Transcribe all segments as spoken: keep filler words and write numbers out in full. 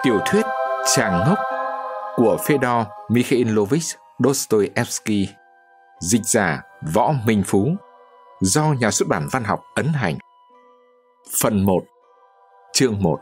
Tiểu thuyết Chàng ngốc của Fedor Mikhailovich Dostoevsky, dịch giả Võ Minh Phú, do Nhà xuất bản Văn học ấn hành. Phần một, chương một.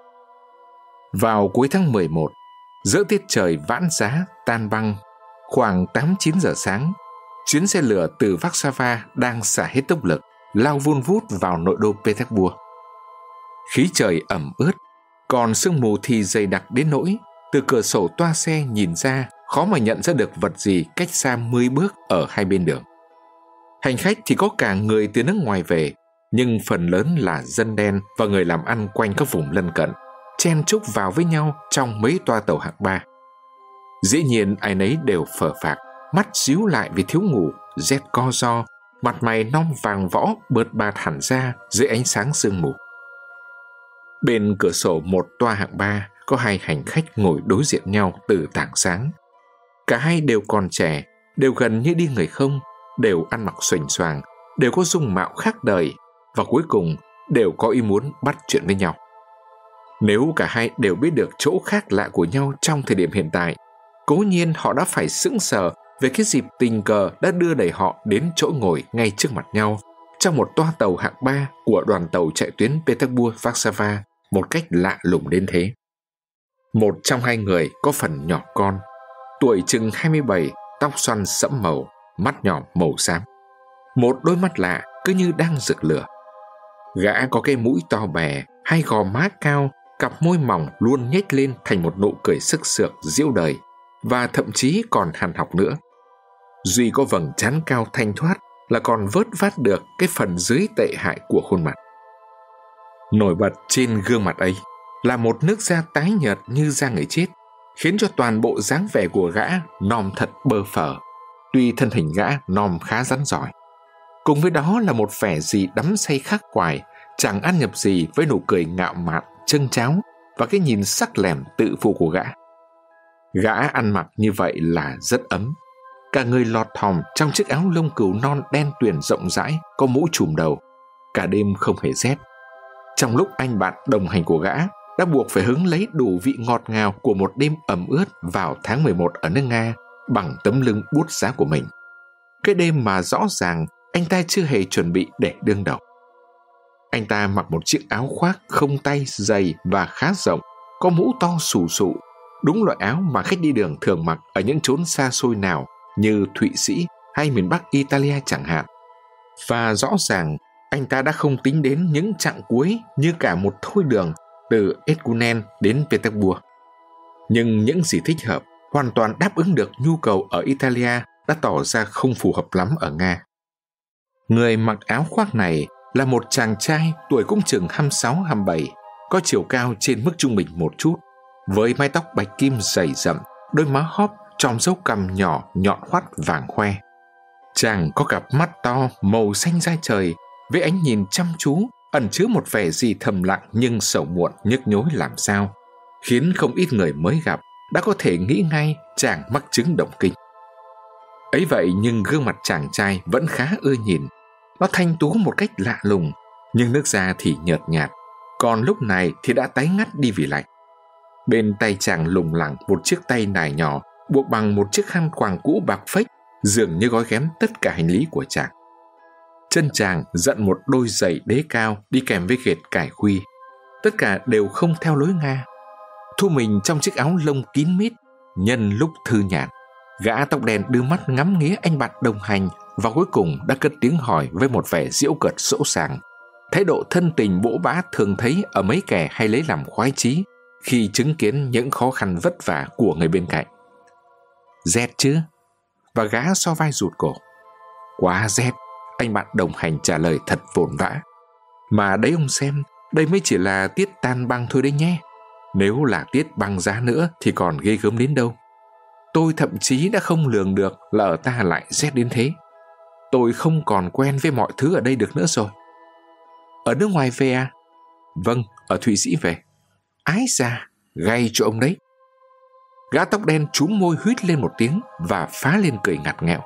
Vào cuối tháng mười một, giữa tiết trời vãn giá tan băng, khoảng tám chín giờ sáng, chuyến xe lửa từ Warsaw đang xả hết tốc lực, lao vun vút vào nội đô Petersburg. Khí trời ẩm ướt, còn sương mù thì dày đặc đến nỗi từ cửa sổ toa xe nhìn ra khó mà nhận ra được vật gì cách xa mười bước ở hai bên đường. Hành khách thì có cả người từ nước ngoài về, nhưng phần lớn là dân đen và người làm ăn quanh các vùng lân cận, chen chúc vào với nhau trong mấy toa tàu hạng ba. Dĩ nhiên ai nấy đều phờ phạc, mắt díu lại vì thiếu ngủ, rét co ro, mặt mày non vàng võ bợt bạt hẳn ra dưới ánh sáng sương mù. Bên cửa sổ một toa hạng ba có hai hành khách ngồi đối diện nhau từ tảng sáng. Cả hai đều còn trẻ, đều gần như đi người không, đều ăn mặc xoành xoàng, đều có dung mạo khác đời, và cuối cùng đều có ý muốn bắt chuyện với nhau. Nếu cả hai đều biết được chỗ khác lạ của nhau trong thời điểm hiện tại, cố nhiên họ đã phải sững sờ về cái dịp tình cờ đã đưa đẩy họ đến chỗ ngồi ngay trước mặt nhau trong một toa tàu hạng ba của đoàn tàu chạy tuyến Petersburg-Warsaw một cách lạ lùng đến thế. Một trong hai người có phần nhỏ con, tuổi chừng hai mươi bảy, tóc xoăn sẫm màu, mắt nhỏ màu xám. Một đôi mắt lạ cứ như đang rực lửa. Gã có cái mũi to bè, hai gò má cao, cặp môi mỏng luôn nhếch lên thành một nụ cười sức sượng diễu đời, và thậm chí còn hằn học nữa. Duy có vầng trán cao thanh thoát là còn vớt vát được cái phần dưới tệ hại của khuôn mặt. Nổi bật trên gương mặt ấy là một nước da tái nhợt như da người chết, khiến cho toàn bộ dáng vẻ của gã nòm thật bơ phờ, tuy thân hình gã nòm khá rắn giỏi. Cùng với đó là một vẻ gì đắm say khắc khoải, chẳng ăn nhập gì với nụ cười ngạo mạn, châng cháo và cái nhìn sắc lẻm tự phụ của gã. Gã ăn mặc như vậy là rất ấm, cả người lọt thỏm trong chiếc áo lông cừu non đen tuyền rộng rãi, có mũ trùm đầu, cả đêm không hề rét. Trong lúc anh bạn đồng hành của gã đã buộc phải hứng lấy đủ vị ngọt ngào của một đêm ẩm ướt vào tháng mười một ở nước Nga bằng tấm lưng bút giá của mình. Cái đêm mà rõ ràng anh ta chưa hề chuẩn bị để đương đầu. Anh ta mặc một chiếc áo khoác không tay dày và khá rộng, có mũ to xù xụ, đúng loại áo mà khách đi đường thường mặc ở những chốn xa xôi nào như Thụy Sĩ hay miền Bắc Italia chẳng hạn. Và rõ ràng anh ta đã không tính đến những chặng cuối như cả một thôi đường từ Escunen đến Petersburg. Nhưng những gì thích hợp hoàn toàn đáp ứng được nhu cầu ở Italia đã tỏ ra không phù hợp lắm ở Nga. Người mặc áo khoác này là một chàng trai tuổi cũng chừng hai mươi sáu hai mươi bảy, có chiều cao trên mức trung bình một chút, với mái tóc bạch kim dày rậm, đôi má hóp, tròm dấu cằm nhỏ nhọn hoắt vàng khoe. Chàng có cặp mắt to màu xanh da trời, với ánh nhìn chăm chú ẩn chứa một vẻ gì thầm lặng nhưng sầu muộn nhức nhối làm sao, khiến không ít người mới gặp đã có thể nghĩ ngay chàng mắc chứng động kinh. Ấy vậy nhưng gương mặt chàng trai vẫn khá ưa nhìn. Nó thanh tú một cách lạ lùng, nhưng nước da thì nhợt nhạt, còn lúc này thì đã tái ngắt đi vì lạnh. Bên tay chàng lủng lẳng một chiếc tay nải nhỏ buộc bằng một chiếc khăn quàng cũ bạc phếch, dường như gói ghém tất cả hành lý của chàng. Chân chàng dận một đôi giày đế cao đi kèm với ghệt cải khuy. Tất cả đều không theo lối Nga. Thu mình trong chiếc áo lông kín mít, nhân lúc thư nhàn, gã tóc đen đưa mắt ngắm nghía anh bạn đồng hành và cuối cùng đã cất tiếng hỏi với một vẻ giễu cợt sỗ sàng, thái độ thân tình bỗ bã thường thấy ở mấy kẻ hay lấy làm khoái chí khi chứng kiến những khó khăn vất vả của người bên cạnh. Rét chứ? Và gã so vai rụt cổ. Quá rét, anh bạn đồng hành trả lời thật vồn vã. Mà đấy ông xem, đây mới chỉ là tiết tan băng thôi đấy nhé. Nếu là tiết băng giá nữa thì còn ghê gớm đến đâu. Tôi thậm chí đã không lường được là ở ta lại rét đến thế. Tôi không còn quen với mọi thứ ở đây được nữa rồi. Ở nước ngoài về à? Vâng, ở Thụy Sĩ về. Ái da, gay cho ông đấy. Gã tóc đen chúm môi huýt lên một tiếng và phá lên cười ngặt nghẽo.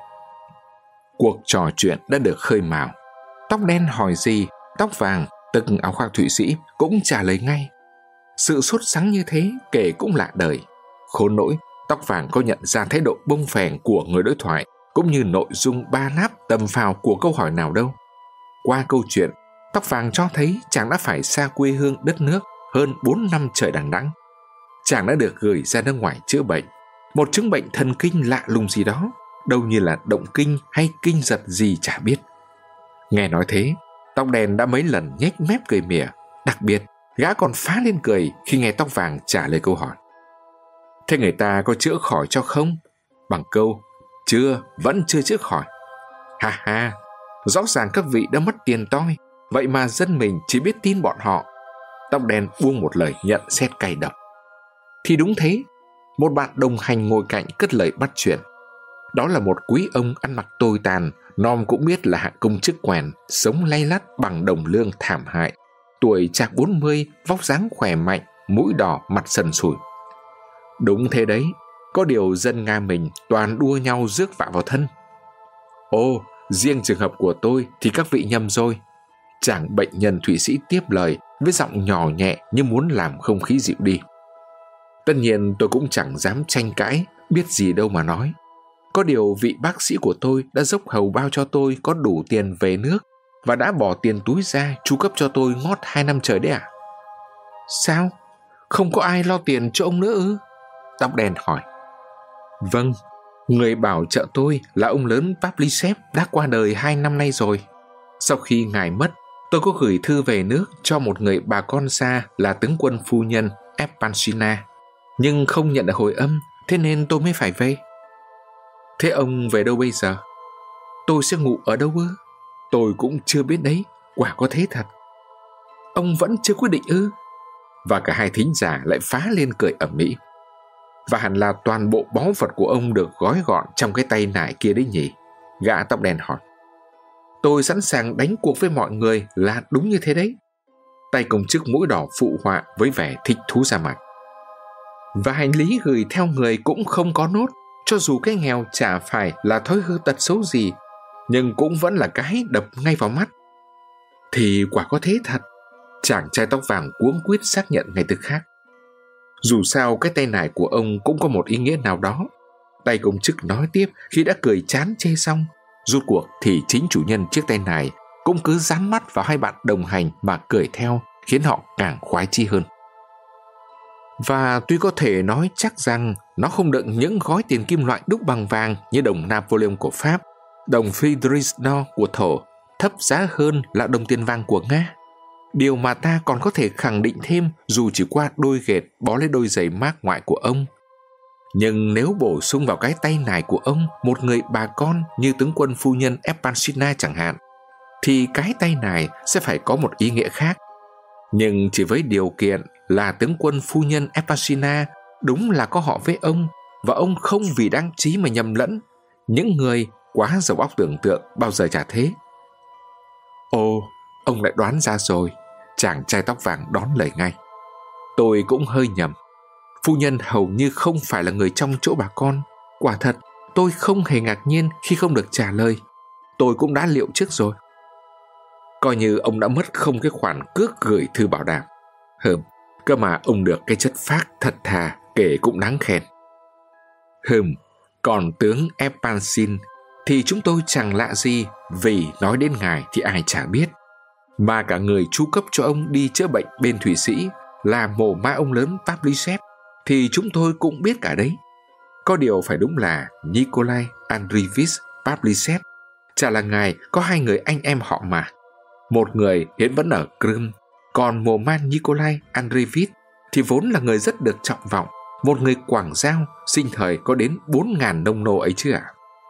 Cuộc trò chuyện đã được khơi mào. Tóc đen hỏi gì, tóc vàng, tức áo khoác Thụy Sĩ, cũng trả lời ngay. Sự sốt sắng như thế kể cũng lạ đời. Khốn nỗi, Tóc Vàng có nhận ra thái độ bông phèn của người đối thoại cũng như nội dung ba láp tầm phào của câu hỏi nào đâu. Qua câu chuyện, Tóc Vàng cho thấy chàng đã phải xa quê hương đất nước hơn bốn năm trời đằng đẵng. Chàng đã được gửi ra nước ngoài chữa bệnh, một chứng bệnh thần kinh lạ lùng gì đó, đâu như là động kinh hay kinh giật gì chả biết. Nghe nói thế, Tóc Đen đã mấy lần nhếch mép cười mỉa, đặc biệt gã còn phá lên cười khi nghe Tóc Vàng trả lời câu hỏi. Thế người ta có chữa khỏi cho không? Bằng câu chưa, vẫn chưa chữa khỏi. Ha ha, rõ ràng các vị đã mất tiền toi, vậy mà dân mình chỉ biết tin bọn họ. Tóc Đen buông một lời nhận xét cay độc. Thì đúng thế, một bạn đồng hành ngồi cạnh cất lời bắt chuyện. Đó là một quý ông ăn mặc tồi tàn, nom cũng biết là hạng công chức quèn, sống lay lắt bằng đồng lương thảm hại, tuổi chạc bốn mươi, vóc dáng khỏe mạnh, mũi đỏ, mặt sần sùi. Đúng thế đấy, có điều dân Nga mình toàn đua nhau rước vạ vào thân. Ồ, riêng trường hợp của tôi thì các vị nhầm rồi. Chàng bệnh nhân Thụy Sĩ tiếp lời với giọng nhỏ nhẹ như muốn làm không khí dịu đi. Tất nhiên tôi cũng chẳng dám tranh cãi, biết gì đâu mà nói. Có điều vị bác sĩ của tôi đã dốc hầu bao cho tôi có đủ tiền về nước và đã bỏ tiền túi ra chu cấp cho tôi ngót hai năm trời đấy à? Sao? Không có ai lo tiền cho ông nữa ư? Tóc Đen hỏi. Vâng, người bảo trợ tôi là ông lớn Pavlichev đã qua đời hai năm nay rồi. Sau khi ngài mất, tôi có gửi thư về nước cho một người bà con xa là tướng quân phu nhân Epanchyna, nhưng không nhận được hồi âm, thế nên tôi mới phải về. Thế ông về đâu bây giờ? Tôi sẽ ngủ ở đâu ư? Tôi cũng chưa biết đấy, quả có thế thật. Ông vẫn chưa quyết định ư? Và cả hai thính giả lại phá lên cười ầm ĩ. Và hẳn là toàn bộ báu vật của ông được gói gọn trong cái tay nải kia đấy nhỉ? Gã Tóc Đen hỏi. Tôi sẵn sàng đánh cuộc với mọi người là đúng như thế đấy. Tay công chức mũi đỏ phụ họa với vẻ thích thú ra mặt. Và hành lý gửi theo người cũng không có nốt, cho dù cái nghèo chả phải là thói hư tật xấu gì, nhưng cũng vẫn là cái đập ngay vào mắt. Thì quả có thế thật. Chàng trai Tóc Vàng cuống quýt xác nhận ngay tức khác. Dù sao cái tay nải của ông cũng có một ý nghĩa nào đó. Tay công chức nói tiếp khi đã cười chán chê xong. Rốt cuộc thì chính chủ nhân chiếc tay nải cũng cứ dán mắt vào hai bạn đồng hành mà cười theo, khiến họ càng khoái chí hơn. Và tuy có thể nói chắc rằng nó không đựng những gói tiền kim loại đúc bằng vàng như đồng Napoleon của Pháp, đồng Friedrichsdor của Thổ, thấp giá hơn là đồng tiền vàng của Nga. Điều mà ta còn có thể khẳng định thêm dù chỉ qua đôi ghệt bó lấy đôi giày mác ngoại của ông. Nhưng nếu bổ sung vào cái tay nải của ông một người bà con như tướng quân phu nhân Epanchyna chẳng hạn, thì cái tay nải sẽ phải có một ý nghĩa khác. Nhưng chỉ với điều kiện là tướng quân phu nhân Epanchyna đúng là có họ với ông, và ông không vì đáng trí mà nhầm lẫn. Những người quá giàu óc tưởng tượng bao giờ chả thế. Ồ, ông lại đoán ra rồi. Chàng trai Tóc Vàng đón lời ngay. Tôi cũng hơi nhầm. Phu nhân hầu như không phải là người trong chỗ bà con. Quả thật, tôi không hề ngạc nhiên khi không được trả lời. Tôi cũng đã liệu trước rồi. Coi như ông đã mất không cái khoản cước gửi thư bảo đảm. Hừm, cơ mà ông được cái chất phác thật thà, kể cũng đáng khen. Hừm, còn tướng Epanchin thì chúng tôi chẳng lạ gì, vì nói đến ngài thì ai chả biết. Mà cả người chu cấp cho ông đi chữa bệnh bên Thụy Sĩ là mồ ma ông lớn Pavlichev thì chúng tôi cũng biết cả đấy. Có điều phải đúng là Nikolai Andreevich Pavlichev, chả là ngài có hai người anh em họ mà. Một người hiện vẫn ở Crimea, còn mồ man Nikolai Andreevich thì vốn là người rất được trọng vọng, một người quảng giao, sinh thời có đến bốn ngàn nông nô ấy chứ ạ. À?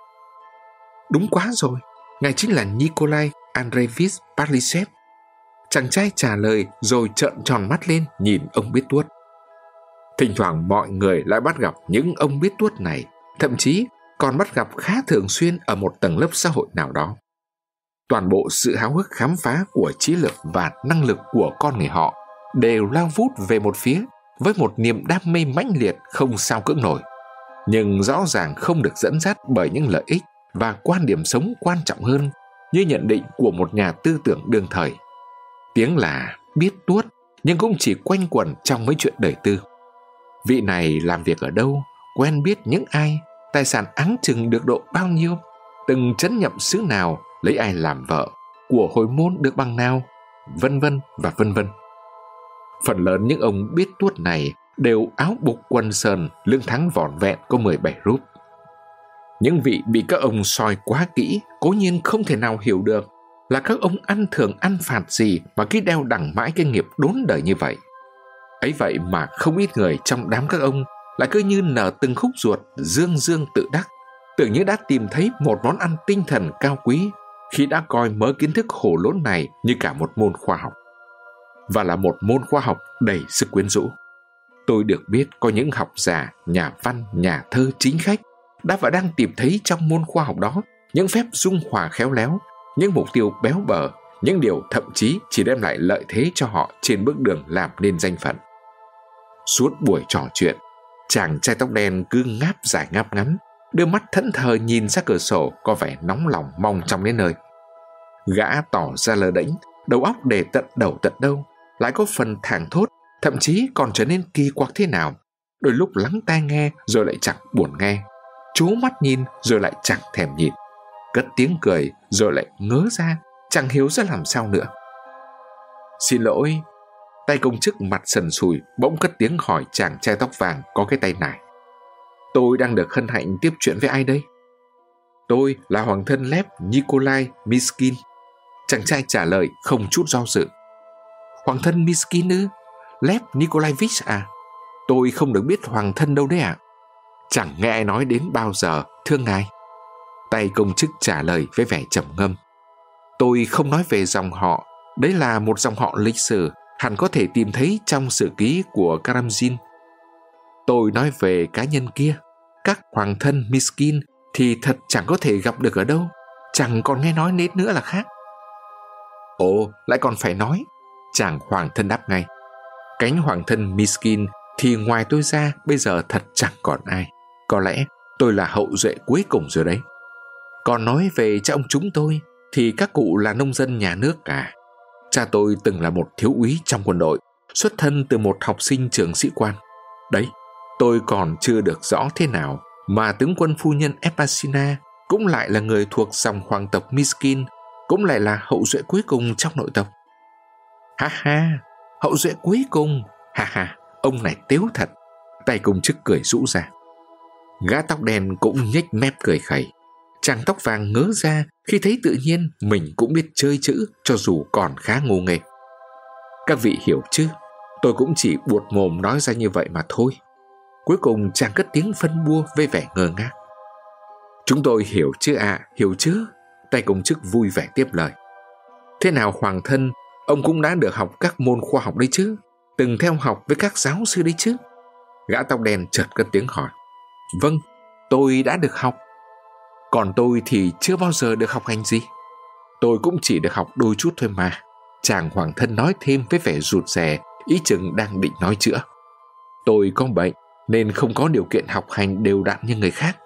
Đúng quá rồi, ngài chính là Nikolai Andreevich Pavlichev. Chàng trai trả lời rồi trợn tròn mắt lên nhìn ông biết tuốt. Thỉnh thoảng mọi người lại bắt gặp những ông biết tuốt này, thậm chí còn bắt gặp khá thường xuyên ở một tầng lớp xã hội nào đó. Toàn bộ sự háo hức khám phá của trí lực và năng lực của con người họ đều lao vút về một phía với một niềm đam mê mãnh liệt không sao cưỡng nổi, nhưng rõ ràng không được dẫn dắt bởi những lợi ích và quan điểm sống quan trọng hơn như nhận định của một nhà tư tưởng đương thời. Tiếng là biết tuốt nhưng cũng chỉ quanh quẩn trong mấy chuyện đời tư. Vị này làm việc ở đâu, quen biết những ai, tài sản áng chừng được độ bao nhiêu, từng trấn nhậm xứ nào, lấy ai làm vợ, của hồi môn được bằng nào, vân vân và vân vân. Phần lớn những ông biết tuốt này đều áo bục quần sờn, lương tháng vỏn vẹn có mười bảy rúp. Những vị bị các ông soi quá kỹ cố nhiên không thể nào hiểu được là các ông ăn thường ăn phạt gì mà cứ đeo đẳng mãi cái nghiệp đốn đời như vậy. Ấy vậy mà không ít người trong đám các ông lại cứ như nở từng khúc ruột, dương dương tự đắc, tưởng như đã tìm thấy một món ăn tinh thần cao quý khi đã coi mớ kiến thức hổ lốn này như cả một môn khoa học, và là một môn khoa học đầy sức quyến rũ. Tôi được biết có những học giả, nhà văn, nhà thơ chính khách đã và đang tìm thấy trong môn khoa học đó những phép dung hòa khéo léo, những mục tiêu béo bở, những điều thậm chí chỉ đem lại lợi thế cho họ trên bước đường làm nên danh phận. Suốt buổi trò chuyện, chàng trai tóc đen cứ ngáp dài ngáp ngắn, đưa mắt thẫn thờ nhìn ra cửa sổ, có vẻ nóng lòng mong trong đến nơi. Gã tỏ ra lơ đễnh, đầu óc để tận đầu tận đâu, lại có phần thảng thốt, thậm chí còn trở nên kỳ quặc thế nào. Đôi lúc lắng tai nghe rồi lại chẳng buồn nghe, trố mắt nhìn rồi lại chẳng thèm nhìn, cất tiếng cười rồi lại ngớ ra, chẳng hiểu ra làm sao nữa. Xin lỗi. Tay công chức mặt sần sùi bỗng cất tiếng hỏi chàng trai tóc vàng có cái tay nải. Tôi đang được hân hạnh tiếp chuyện với ai đây? Tôi là hoàng thân Lev Nikolai Miskin. Chàng trai trả lời không chút do dự. Hoàng thân Miskin ư? Lev Nikolaevich à? Tôi không được biết hoàng thân đâu đấy ạ. À? Chẳng nghe ai nói đến bao giờ, thưa ngài. Tay công chức trả lời với vẻ trầm ngâm. Tôi không nói về dòng họ, đấy là một dòng họ lịch sử, hẳn có thể tìm thấy trong sử ký của Karamzin. Tôi nói về cá nhân kia, các hoàng thân Miskin thì thật chẳng có thể gặp được ở đâu, chẳng còn nghe nói đến nữa là khác. Ồ, lại còn phải nói, chàng hoàng thân đáp ngay. Cánh hoàng thân Miskin thì ngoài tôi ra bây giờ thật chẳng còn ai. Có lẽ tôi là hậu duệ cuối cùng rồi đấy. Còn nói về cha ông chúng tôi thì các cụ là nông dân nhà nước cả. Cha tôi từng là một thiếu úy trong quân đội, xuất thân từ một học sinh trường sĩ quan. Đấy, tôi còn chưa được rõ thế nào mà tướng quân phu nhân Epasina cũng lại là người thuộc dòng hoàng tộc Miskin, cũng lại là hậu duệ cuối cùng trong nội tộc. Ha ha, hậu duệ cuối cùng, ha ha, ông này tếu thật. Tay công chức cười rũ ra. Gã tóc đen cũng nhếch mép cười khẩy. Chàng tóc vàng ngớ ra khi thấy tự nhiên mình cũng biết chơi chữ cho dù còn khá ngô nghê. Các vị hiểu chứ, tôi cũng chỉ buột mồm nói ra như vậy mà thôi. Cuối cùng chàng cất tiếng phân bua với vẻ ngơ ngác. Chúng tôi hiểu chứ ạ, à, hiểu chứ. Tay công chức vui vẻ tiếp lời. Thế nào hoàng thân, ông cũng đã được học các môn khoa học đấy chứ, từng theo học với các giáo sư đấy chứ. Gã tóc đen chợt cất tiếng hỏi. Vâng, tôi đã được học. Còn tôi thì chưa bao giờ được học hành gì. Tôi cũng chỉ được học đôi chút thôi mà. Chàng hoàng thân nói thêm với vẻ rụt rè, ý chừng đang định nói chữa. Tôi có bệnh nên không có điều kiện học hành đều đặn như người khác.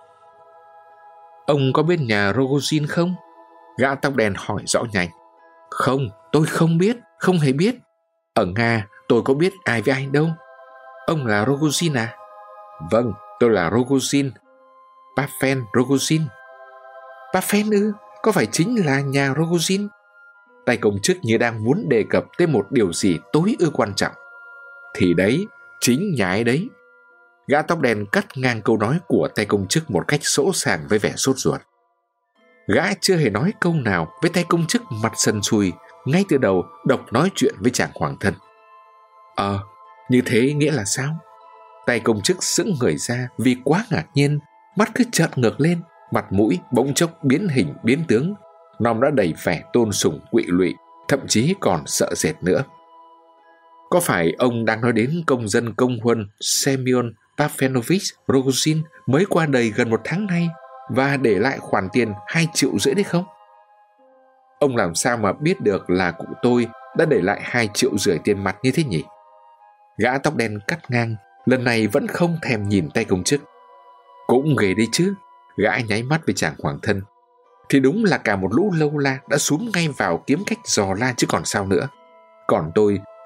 Ông có biết nhà Rogozhin không? Gã tóc đen hỏi rõ nhanh. Không, tôi không biết, không hề biết. Ở Nga tôi có biết ai với ai đâu. Ông là Rogozhin à? Vâng, tôi là Rogozhin, Pavel Rogozhin. Pavel ư? Có phải chính là nhà Rogozhin? Tay công chức như đang muốn đề cập tới một điều gì tối ư quan trọng. Thì đấy, chính nhà ấy đấy. Gã tóc đen cắt ngang câu nói của tay công chức một cách sỗ sàng với vẻ sốt ruột. Gã chưa hề nói câu nào với tay công chức mặt sần sùi, ngay từ đầu độc nói chuyện với chàng hoàng thân. Ờ, như thế nghĩa là sao? Tay công chức sững người ra vì quá ngạc nhiên, mắt cứ trợn ngược lên, mặt mũi bỗng chốc biến hình biến tướng, nòng đã đầy vẻ tôn sùng quỵ lụy, thậm chí còn sợ sệt nữa. Có phải ông đang nói đến công dân công huân Semyon Parfenovich Rogozhin mới qua đời gần một tháng nay và để lại khoản tiền hai triệu rưỡi đấy không? Ông làm sao mà biết được là cụ tôi đã để lại hai triệu rưỡi tiền mặt như thế nhỉ? Gã tóc đen cắt ngang, lần này vẫn không thèm nhìn tay công chức. Cũng ghê đấy chứ. Gã nháy mắt với chàng hoàng thân. Thì đúng là cả một lũ lâu la đã xúm ngay vào kiếm cách dò la chứ còn sao nữa. Còn tôi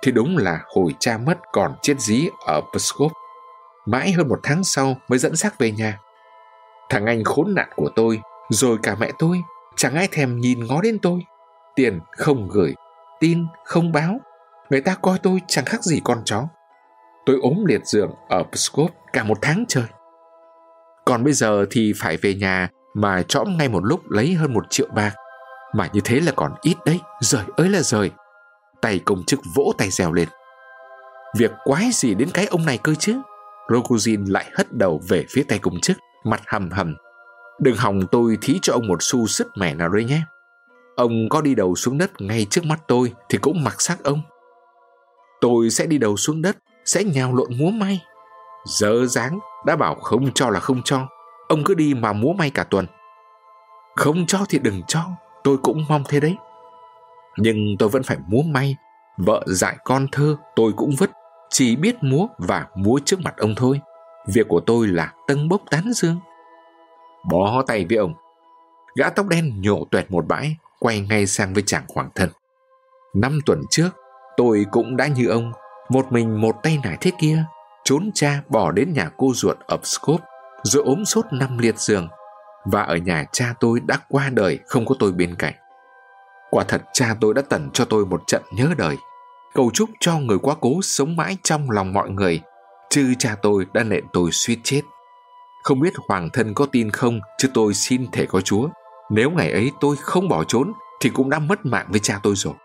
thì đúng là hồi cha mất còn chết dí ở Pskov. Mãi hơn một tháng sau mới dẫn xác về nhà. Thằng anh khốn nạn của tôi, rồi cả mẹ tôi, chẳng ai thèm nhìn ngó đến tôi. Tiền không gửi, tin không báo. Người ta coi tôi chẳng khác gì con chó. Tôi ốm liệt giường ở Pskov cả một tháng trời. Còn bây giờ thì phải về nhà mà trõm ngay một lúc lấy hơn một triệu bạc. Mà như thế là còn ít đấy, giời ơi là giời. Tay công chức vỗ tay reo lên. Việc quái gì đến cái ông này cơ chứ? Rogozin lại hất đầu về phía tay công chức, mặt hầm hầm. Đừng hòng tôi thí cho ông một xu sứt mẻ nào đấy nhé. Ông có đi đầu xuống đất ngay trước mắt tôi thì cũng mặc xác ông. Tôi sẽ đi đầu xuống đất, sẽ nhào lộn múa may. Dơ dáng, đã bảo không cho là không cho. Ông cứ đi mà múa may cả tuần. Không cho thì đừng cho, tôi cũng mong thế đấy. Nhưng tôi vẫn phải múa may. Vợ dại con thơ tôi cũng vứt, chỉ biết múa và múa trước mặt ông thôi. Việc của tôi là tâng bốc tán dương. Bó tay với ông. Gã tóc đen nhổ tuẹt một bãi, quay ngay sang với chàng hoàng thân. Năm tuần trước, tôi cũng đã như ông, một mình một tay nải thế kia, trốn cha bỏ đến nhà cô ruột ở Pskov, rồi ốm sốt nằm liệt giường. Và ở nhà cha tôi đã qua đời không có tôi bên cạnh. Quả thật cha tôi đã tẩn cho tôi một trận nhớ đời, cầu chúc cho người quá cố sống mãi trong lòng mọi người, chứ cha tôi đã nện tôi suýt chết. Không biết hoàng thân có tin không, chứ tôi xin thề có Chúa, nếu ngày ấy tôi không bỏ trốn thì cũng đã mất mạng với cha tôi rồi.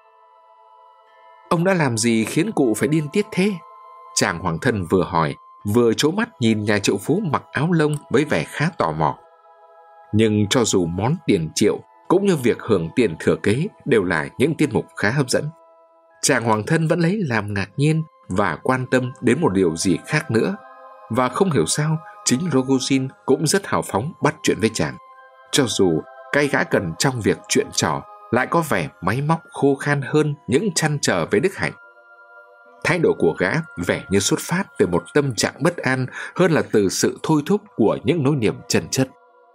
Ông đã làm gì khiến cụ phải điên tiết thế? Chàng hoàng thân vừa hỏi, vừa trố mắt nhìn nhà triệu phú mặc áo lông với vẻ khá tò mò. Nhưng cho dù món tiền triệu cũng như việc hưởng tiền thừa kế đều là những tiết mục khá hấp dẫn, chàng hoàng thân vẫn lấy làm ngạc nhiên và quan tâm đến một điều gì khác nữa. Và không hiểu sao chính Rogozin cũng rất hào phóng bắt chuyện với chàng, cho dù cái gã cần trong việc chuyện trò lại có vẻ máy móc khô khan hơn những trăn trở về đức hạnh. Thái độ của gã vẻ như xuất phát từ một tâm trạng bất an hơn là từ sự thôi thúc của những nỗi niềm chân chất.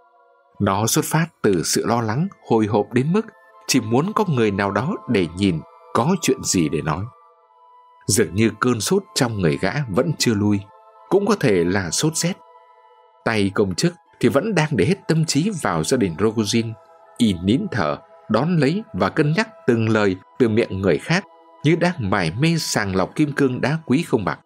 Nó xuất phát từ sự lo lắng, hồi hộp đến mức chỉ muốn có người nào đó để nhìn, có chuyện gì để nói. Dường như cơn sốt trong người gã vẫn chưa lui, cũng có thể là sốt rét. Tay công chức thì vẫn đang để hết tâm trí vào gia đình Rogozin. Y nín thở, đón lấy và cân nhắc từng lời từ miệng người khác, như đang mải mê sàng lọc kim cương đá quý không bạc.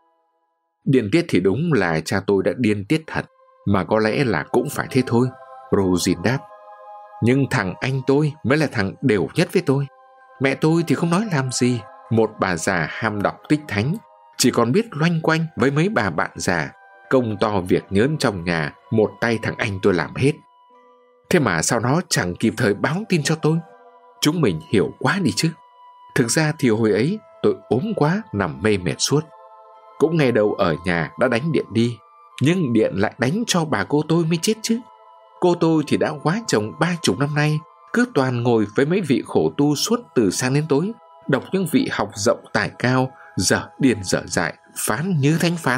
Điên tiết thì đúng là cha tôi đã điên tiết thật, mà có lẽ là cũng phải thế thôi, Rogozin đáp. Nhưng thằng anh tôi mới là thằng đều nhất với tôi. Mẹ tôi thì không nói làm gì, một bà già ham đọc tích thánh, chỉ còn biết loanh quanh với mấy bà bạn già, công to việc nhớn trong nhà, một tay thằng anh tôi làm hết. Thế mà sao nó chẳng kịp thời báo tin cho tôi? Chúng mình hiểu quá đi chứ. Thực ra thì hồi ấy tôi ốm quá, nằm mê mệt suốt. Cũng nghe đâu ở nhà đã đánh điện đi, nhưng điện lại đánh cho bà cô tôi mới chết chứ. Cô tôi thì đã quá chồng ba chục năm nay, cứ toàn ngồi với mấy vị khổ tu suốt từ sáng đến tối, đọc những vị học rộng tài cao, dở điên dở dại, phán như thánh phán.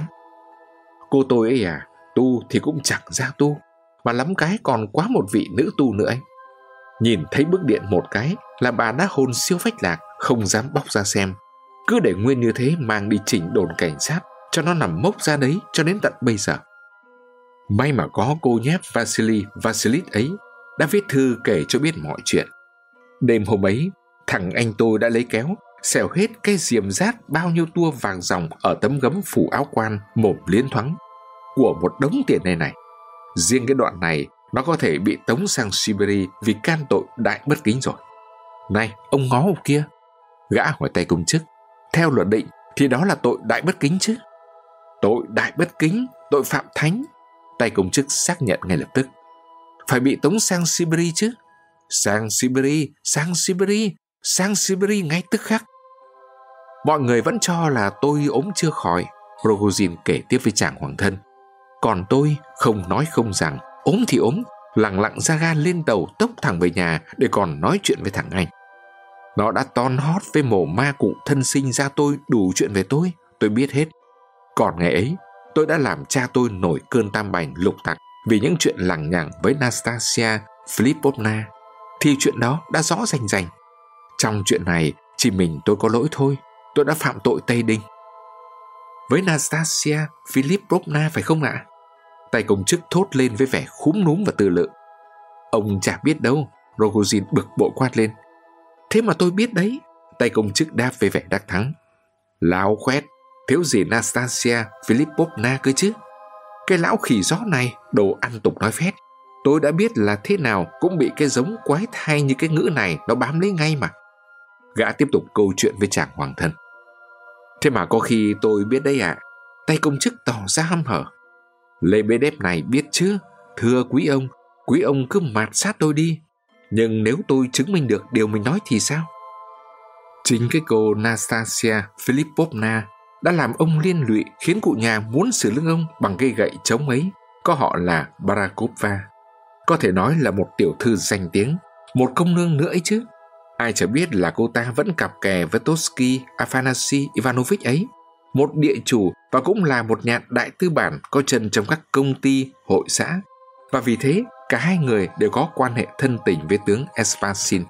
Cô tôi ấy à, tu thì cũng chẳng ra tu, mà lắm cái còn quá một vị nữ tu nữa ấy. Nhìn thấy bức điện một cái là bà đã hồn siêu phách lạc, không dám bóc ra xem, cứ để nguyên như thế mang đi chỉnh đồn cảnh sát cho nó nằm mốc ra đấy cho đến tận bây giờ. May mà có cô nháp Vasily Vasilit ấy đã viết thư kể cho biết mọi chuyện. Đêm hôm ấy, thằng anh tôi đã lấy kéo xẻo hết cái diềm rát bao nhiêu tua vàng ròng ở tấm gấm phủ áo quan mồm liến thoáng của một đống tiền này này. Riêng cái đoạn này nó có thể bị tống sang Siberia vì can tội đại bất kính rồi. Này, ông ngó ông kia. Gã hỏi tay công chức. Theo luật định thì đó là tội đại bất kính chứ. Tội đại bất kính, tội phạm thánh. Tay công chức xác nhận ngay lập tức. Phải bị tống sang Siberia chứ. Sang Siberia, sang Siberia, sang Siberia ngay tức khắc. Mọi người vẫn cho là tôi ốm chưa khỏi, Rogozin kể tiếp với chàng hoàng thân. Còn tôi không nói không rằng, ốm thì ốm, lẳng lặng ra ga lên tàu tốc thẳng về nhà để còn nói chuyện với thằng anh. Nó đã ton hót với mồ ma cụ thân sinh ra tôi đủ chuyện về tôi, tôi biết hết. Còn ngày ấy, tôi đã làm cha tôi nổi cơn tam bành lục tặc vì những chuyện lằng nhằng với Nastasia Filipovna, thì chuyện đó đã rõ rành rành. Trong chuyện này chỉ mình tôi có lỗi thôi. tôi đã phạm tội Tây Đinh. Với Nastasia Philippovna phải không ạ? Tay công chức thốt lên với vẻ khúm núm và tư lự. Ông chả biết đâu, Rogojin bực bội quát lên. Thế mà tôi biết đấy, tay công chức đáp với vẻ đắc thắng. Láo khoét, thiếu gì Nastasia Philippovna cơ chứ. Cái lão khỉ gió này, đồ ăn tục nói phét. Tôi đã biết là thế nào cũng bị cái giống quái thai như cái ngữ này nó bám lấy ngay mà. Gã tiếp tục câu chuyện với chàng hoàng thân. Thế mà có khi tôi biết đấy ạ. À. Tay công chức tỏ ra hăm hở. Lebedev này biết chứ. Thưa quý ông, quý ông cứ mạt sát tôi đi. Nhưng nếu tôi chứng minh được điều mình nói thì sao? Chính cái cô Nastasia Philippovna đã làm ông liên lụy, khiến cụ nhà muốn xử lưng ông bằng cây gậy chống ấy, có họ là Barakova. Có thể nói là một tiểu thư danh tiếng, một công nương nữa ấy chứ. Ai chả biết là cô ta vẫn cặp kè với Tosky Afanasy Ivanovich ấy, một địa chủ và cũng là một nhà đại tư bản có chân trong các công ty, hội xã. Và vì thế, cả hai người đều có quan hệ thân tình với tướng Espasin.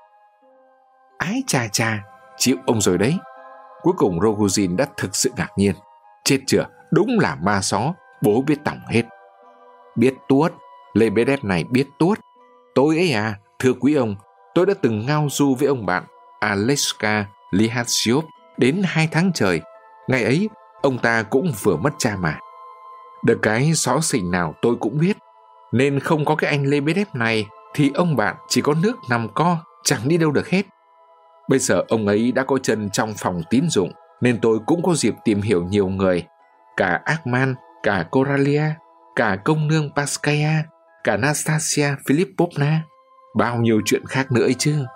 Ái chà chà, chịu ông rồi đấy. Cuối cùng Rogojin đã thực sự ngạc nhiên. Chết chưa, đúng là ma xó, bố biết tỏng hết. Biết tuốt, Lebedev này biết tuốt. Tôi ấy à, thưa quý ông, tôi đã từng ngao du với ông bạn Aleska Lihatsiov đến hai tháng trời. Ngày ấy, ông ta cũng vừa mất cha mà. Được cái xó xỉnh nào tôi cũng biết. Nên không có cái anh Lebedev này thì ông bạn chỉ có nước nằm co, chẳng đi đâu được hết. Bây giờ ông ấy đã có chân trong phòng tín dụng, nên tôi cũng có dịp tìm hiểu nhiều người. Cả Akman, cả Coralia, cả công nương Paskaya, cả Nastasia Philippovna. Bao nhiêu chuyện khác nữa ấy chứ.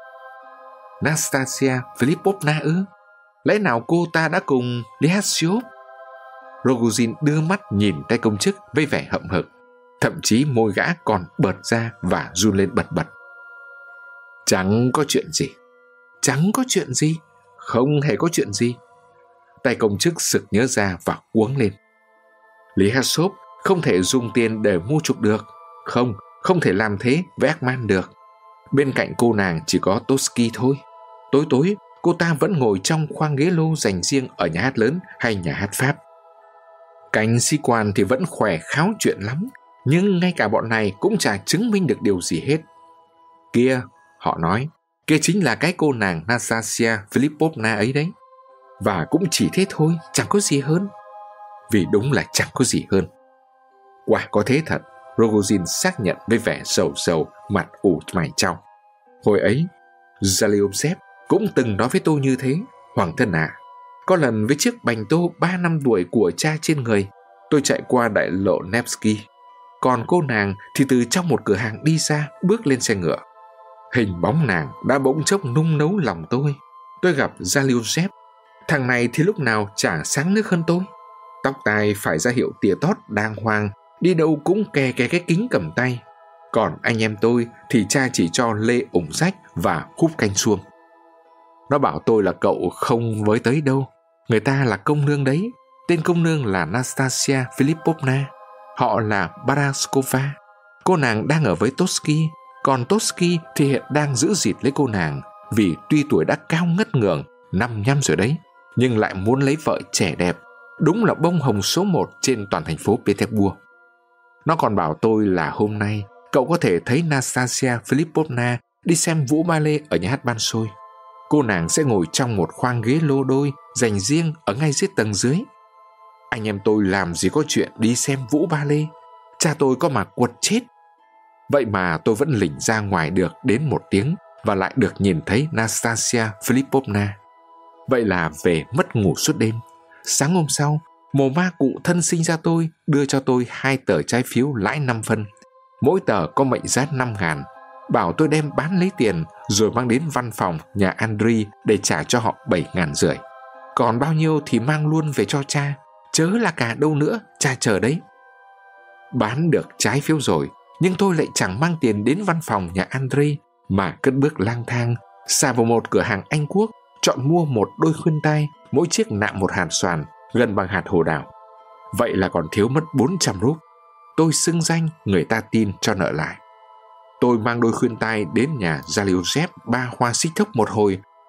Nastasia Philippovna ư? Lẽ nào cô ta đã cùng Lihatsiov? Rogojin đưa mắt nhìn tay công chức với vẻ hậm hực. Thậm chí môi gã còn bật ra và run lên bật bật. Chẳng có chuyện gì. Chẳng có chuyện gì. Không hề có chuyện gì. Tay công chức sực nhớ ra và uống lên. Lihatsiov không thể dùng tiền để mua chuộc được. Không, không thể làm thế với Akman được. Bên cạnh cô nàng chỉ có Tosky thôi. Tối tối, cô ta vẫn ngồi trong khoang ghế lô dành riêng ở nhà hát lớn hay nhà hát Pháp. Cánh sĩ quan thì vẫn khỏe kháo chuyện lắm, nhưng ngay cả bọn này cũng chả chứng minh được điều gì hết. Kia, họ nói, kia chính là cái cô nàng Nastasia Philippovna ấy đấy. Và cũng chỉ thế thôi, chẳng có gì hơn. Vì đúng là chẳng có gì hơn. Quả có thế thật, Rogojin xác nhận với vẻ sầu sầu, mặt ủ mày trao. Hồi ấy, Zaliovzev cũng từng nói với tôi như thế. Hoàng thân à, có lần với chiếc bành tô ba năm đuổi của cha trên người, tôi chạy qua đại lộ Nevsky. Còn cô nàng thì từ trong một cửa hàng đi ra, bước lên xe ngựa. Hình bóng nàng đã bỗng chốc nung nấu lòng tôi. Tôi gặp Zaliovzev. Thằng này thì lúc nào chả sáng nước hơn tôi. Tóc tai phải ra hiệu tỉa tót đàng hoàng, đi đâu cũng kè kè cái kính cầm tay. Còn anh em tôi thì cha chỉ cho lê ủng sách và húp canh suông. Nó bảo tôi là cậu không với tới đâu. Người ta là công nương đấy. Tên công nương là Nastasia Philippovna. Họ là Baraskova. Cô nàng đang ở với Tosky. Còn Tosky thì hiện đang giữ dịt lấy cô nàng. Vì tuy tuổi đã cao ngất ngưởng, năm nhăm rồi đấy, nhưng lại muốn lấy vợ trẻ đẹp. Đúng là bông hồng số một trên toàn thành phố Petersburg. Nó còn bảo tôi là hôm nay cậu có thể thấy Nastasia Philippovna đi xem vũ ballet ở nhà hát Ban Sôi. Cô nàng sẽ ngồi trong một khoang ghế lô đôi dành riêng ở ngay dưới tầng dưới. Anh em tôi làm gì có chuyện đi xem vũ ballet. Cha tôi có mà quật chết. Vậy mà tôi vẫn lỉnh ra ngoài được đến một tiếng và lại được nhìn thấy Nastasia Philippovna. Vậy là về mất ngủ suốt đêm. Sáng hôm sau, mồ ma cụ thân sinh ra tôi đưa cho tôi hai tờ trái phiếu lãi năm phân. Mỗi tờ có mệnh giá năm ngàn. Bảo tôi đem bán lấy tiền rồi mang đến văn phòng nhà Andriy để trả cho họ bảy ngàn rưỡi. Còn bao nhiêu thì mang luôn về cho cha. Chớ là cả đâu nữa, cha chờ đấy. Bán được trái phiếu rồi, nhưng tôi lại chẳng mang tiền đến văn phòng nhà Andriy, mà cất bước lang thang, xà vào một cửa hàng Anh Quốc, chọn mua một đôi khuyên tai, mỗi chiếc nạm một hạt xoàn, gần bằng hạt hồ đào. Vậy là còn thiếu mất bốn trăm rúp. Tôi xưng danh, người ta tin cho nợ lại. Tôi mang đôi khuyên tai đến nhà Zaliovzev ba hoa xích thốc một hồi,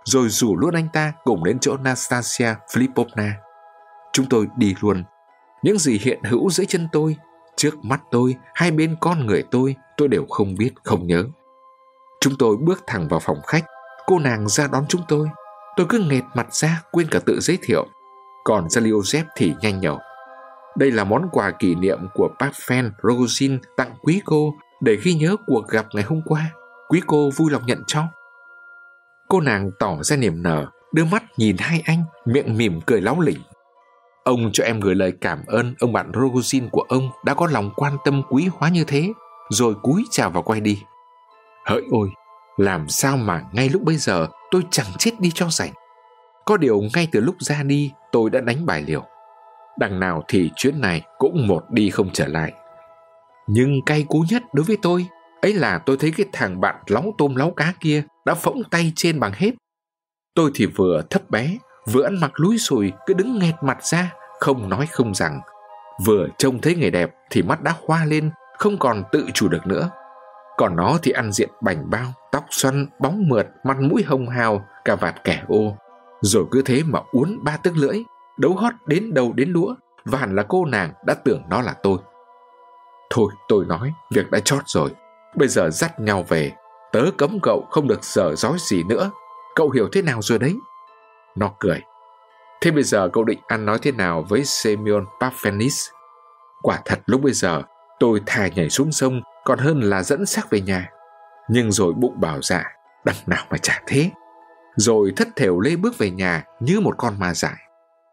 rồi rủ luôn anh ta cùng đến chỗ Nastasia Philippovna. Chúng tôi đi luôn. Những gì hiện hữu dưới chân tôi, trước mắt tôi, hai bên con người tôi, tôi đều không biết, không nhớ. Chúng tôi bước thẳng vào phòng khách. Cô nàng ra đón chúng tôi. Tôi cứ nghệt mặt ra, quên cả tự giới thiệu. Còn Zaliosef thì nhanh nhẩu: đây là món quà kỷ niệm của Pavel Rogozhin tặng quý cô để ghi nhớ cuộc gặp ngày hôm qua. Quý cô vui lòng nhận cho. Cô nàng tỏ ra niềm nở, đưa mắt nhìn hai anh, miệng mỉm cười láu lỉnh. Ông cho em gửi lời cảm ơn ông bạn Rogozhin của ông đã có lòng quan tâm quý hóa như thế, rồi cúi chào và quay đi. Hỡi ôi, làm sao mà ngay lúc bây giờ tôi chẳng chết đi cho rảnh. Có điều ngay từ lúc ra đi tôi đã đánh bài liều. Đằng nào thì chuyến này cũng một đi không trở lại. Nhưng cay cú nhất đối với tôi ấy là tôi thấy cái thằng bạn láu tôm láu cá kia đã phỗng tay trên bằng hết. Tôi thì vừa thấp bé, vừa ăn mặc lúi xùi, cứ đứng nghẹt mặt ra, không nói không rằng. Vừa trông thấy người đẹp thì mắt đã hoa lên, không còn tự chủ được nữa. Còn nó thì ăn diện bảnh bao, tóc xoăn, bóng mượt, mặt mũi hồng hào, cà vạt kẻ ô. Rồi cứ thế mà uốn ba tấc lưỡi, đấu hót đến đầu đến đũa, và hẳn là cô nàng đã tưởng nó là tôi. Thôi, tôi nói, việc đã chót rồi. Bây giờ dắt nhau về. Tớ cấm cậu không được dở dói gì nữa. Cậu hiểu thế nào rồi đấy? Nó cười. Thế bây giờ cậu định ăn nói thế nào với Semyon Parfenis? Quả thật lúc bây giờ tôi thà nhảy xuống sông còn hơn là dẫn xác về nhà. Nhưng rồi bụng bảo dạ, đằng nào mà chả thế. Rồi thất thểu lê bước về nhà như một con ma dại.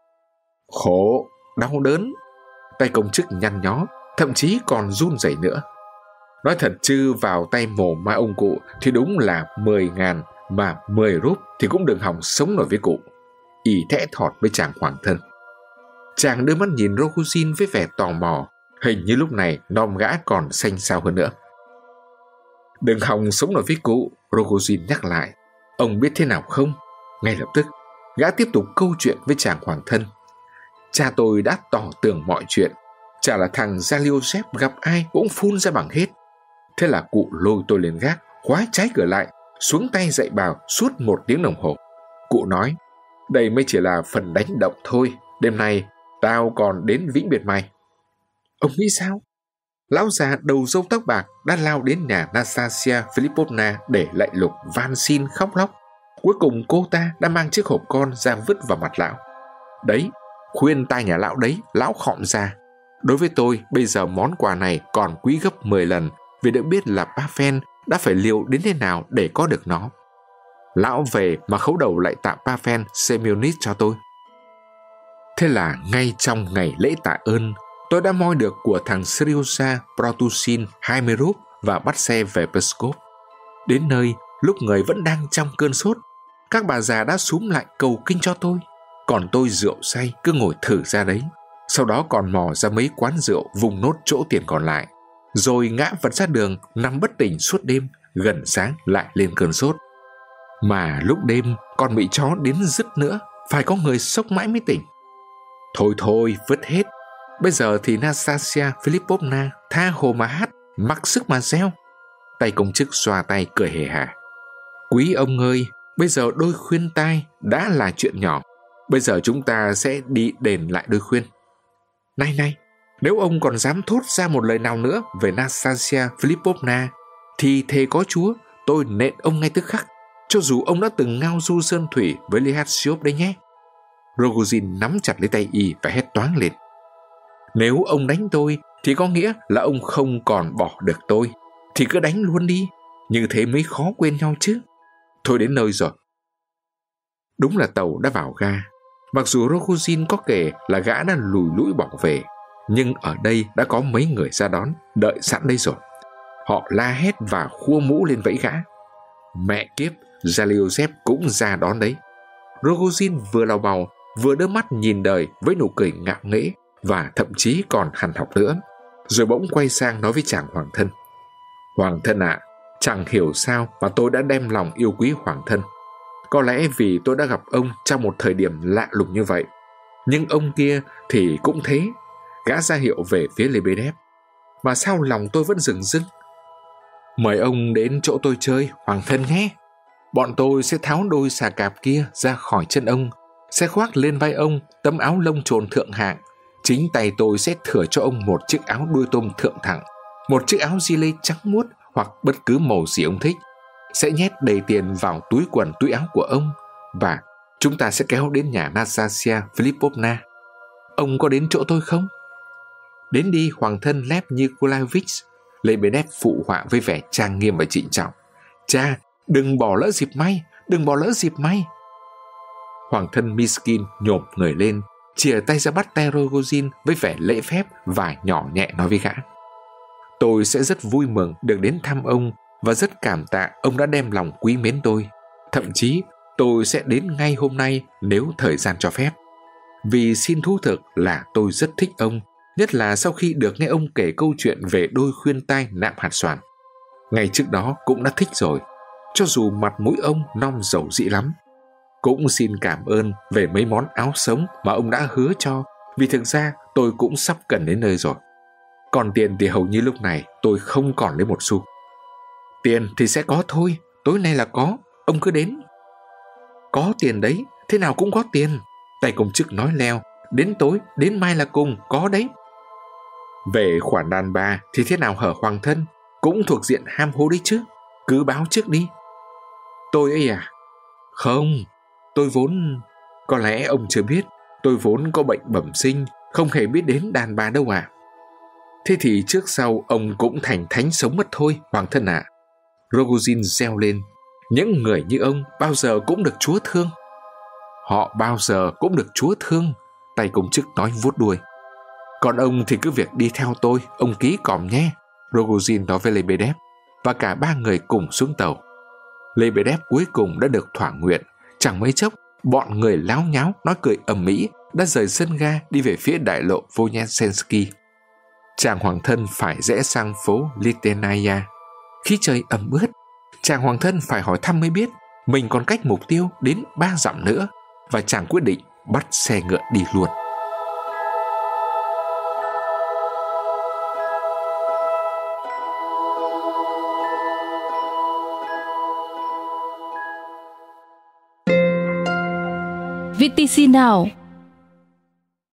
Khổ, đau đớn. Tay công chức nhăn nhó, thậm chí còn run rẩy nữa. Nói thật chứ vào tay mồ ma ông cụ thì đúng là mười ngàn, mà mười rúp thì cũng đừng hòng sống nổi với cụ. Y thẽ thọt với chàng hoàng thân. Chàng đưa mắt nhìn Rogozhin với vẻ tò mò. Hình như lúc này nom gã còn xanh xao hơn nữa. Đừng hòng sống nổi với cụ, Rogozhin nhắc lại. Ông biết thế nào không? Ngay lập tức gã tiếp tục câu chuyện với chàng hoàng thân. Cha tôi đã tỏ tường mọi chuyện. Chả là thằng Zaliosef gặp ai cũng phun ra bằng hết. Thế là cụ lôi tôi lên gác, khóa trái cửa lại, xuống tay dạy bảo suốt một tiếng đồng hồ. Cụ nói, đây mới chỉ là phần đánh động thôi. Đêm nay tao còn đến vĩnh biệt mày. Ông nghĩ sao? Lão già đầu râu tóc bạc đã lao đến nhà Nastasia Philippovna để lạy lục van xin khóc lóc. Cuối cùng cô ta đã mang chiếc hộp con ra vứt vào mặt lão. Đấy, khuyên tai nhà lão đấy, lão khọm ra. Đối với tôi, bây giờ món quà này còn quý gấp mười lần vì đã biết là Pavel đã phải liều đến thế nào để có được nó. Lão về mà khấu đầu lại tạ Pavel Semyonich cho tôi. Thế là ngay trong ngày lễ tạ ơn, tôi đã moi được của thằng Seryosa Protusin hai mươi rúp và bắt xe về Pskov. Đến nơi, lúc người vẫn đang trong cơn sốt, các bà già đã xúm lại cầu kinh cho tôi. Còn tôi rượu say cứ ngồi thử ra đấy. Sau đó còn mò ra mấy quán rượu vùng nốt chỗ tiền còn lại. Rồi ngã vật ra đường nằm bất tỉnh suốt đêm, gần sáng lại lên cơn sốt. Mà lúc đêm còn bị chó đến dứt nữa, phải có người sốc mãi mới tỉnh. Thôi thôi, vứt hết. Bây giờ thì Nastasia Philippovna tha hồ mà hát, mặc sức mà reo. Tay công chức xoa tay cười hề hà. Quý ông ơi, bây giờ đôi khuyên tai đã là chuyện nhỏ. Bây giờ chúng ta sẽ đi đền lại đôi khuyên. Này này, nếu ông còn dám thốt ra một lời nào nữa về Nastasia Philippovna thì thề có Chúa, tôi nện ông ngay tức khắc, cho dù ông đã từng ngao du sơn thủy với Lihatsiov đấy nhé. Rogozhin nắm chặt lấy tay y và hét toáng lên. Nếu ông đánh tôi thì có nghĩa là ông không còn bỏ được tôi, thì cứ đánh luôn đi, như thế mới khó quên nhau chứ. Thôi đến nơi rồi. Đúng là tàu đã vào ga. Mặc dù Rogozhin có kể là gã đã lùi lũi bỏ về, nhưng ở đây đã có mấy người ra đón, đợi sẵn đây rồi. Họ la hét và khua mũ lên vẫy gã. Mẹ kiếp, Zaliosef cũng ra đón đấy. Rogozhin vừa lào bào, vừa đỡ mắt nhìn đời với nụ cười ngạo nghễ và thậm chí còn hằn học nữa. Rồi bỗng quay sang nói với chàng hoàng thân. Hoàng thân ạ, à, chẳng hiểu sao mà tôi đã đem lòng yêu quý hoàng thân. Có lẽ vì tôi đã gặp ông trong một thời điểm lạ lùng như vậy. Nhưng ông kia thì cũng thế. Gã ra hiệu về phía Lebedev. Mà sao lòng tôi vẫn rừng rưng? Mời ông đến chỗ tôi chơi, hoàng thân nhé. Bọn tôi sẽ tháo đôi xà cạp kia ra khỏi chân ông, sẽ khoác lên vai ông tấm áo lông trồn thượng hạng. Chính tay tôi sẽ thửa cho ông một chiếc áo đuôi tôm thượng thặng, một chiếc áo gi lê trắng muốt hoặc bất cứ màu gì ông thích. Sẽ nhét đầy tiền vào túi quần túi áo của ông, và chúng ta sẽ kéo đến nhà Nastasia Philippovna. Ông có đến chỗ tôi không? Đến đi, hoàng thân Lev Nikolaevich, Lebedev phụ họa với vẻ trang nghiêm và trịnh trọng. Cha, đừng bỏ lỡ dịp may, đừng bỏ lỡ dịp may. Hoàng thân Miskin nhổm người lên, chìa tay ra bắt tay Rogozin với vẻ lễ phép và nhỏ nhẹ nói với gã. Tôi sẽ rất vui mừng được đến thăm ông và rất cảm tạ ông đã đem lòng quý mến tôi. Thậm chí tôi sẽ đến ngay hôm nay nếu thời gian cho phép. Vì xin thú thực là tôi rất thích ông, nhất là sau khi được nghe ông kể câu chuyện về đôi khuyên tai nạm hạt xoàn. Ngày trước đó cũng đã thích rồi, cho dù mặt mũi ông non dầu dĩ lắm. Cũng xin cảm ơn về mấy món áo sống mà ông đã hứa cho, vì thực ra tôi cũng sắp cần đến nơi rồi. Còn tiền thì hầu như lúc này tôi không còn lấy một xu. Tiền thì sẽ có thôi, tối nay là có, ông cứ đến. Có tiền đấy, thế nào cũng có tiền. Tay công chức nói leo, đến tối, đến mai là cùng, có đấy. Về khoản đàn bà thì thế nào hở hoàng thân, cũng thuộc diện ham hố đấy chứ, cứ báo trước đi. Tôi ấy à? Không, tôi vốn... Có lẽ ông chưa biết, tôi vốn có bệnh bẩm sinh, không hề biết đến đàn bà đâu ạ. À. Thế thì trước sau ông cũng thành thánh sống mất thôi, hoàng thân ạ. À. Rogozin reo lên, những người như ông bao giờ cũng được Chúa thương. Họ bao giờ cũng được Chúa thương, tay công chức nói vuốt đuôi. Còn ông thì cứ việc đi theo tôi, ông ký còm nhé, Rogozin nói với Lebedev, và cả ba người cùng xuống tàu. Lebedev cuối cùng đã được thỏa nguyện. Chẳng mấy chốc, bọn người láo nháo nói cười ầm ĩ đã rời sân ga đi về phía đại lộ Voznesensky. Chàng hoàng thân phải rẽ sang phố Litenaya. Khi trời ẩm ướt, chàng hoàng thân phải hỏi thăm mới biết mình còn cách mục tiêu đến ba dặm nữa, và chàng quyết định bắt xe ngựa đi luôn. vê tê xê Now,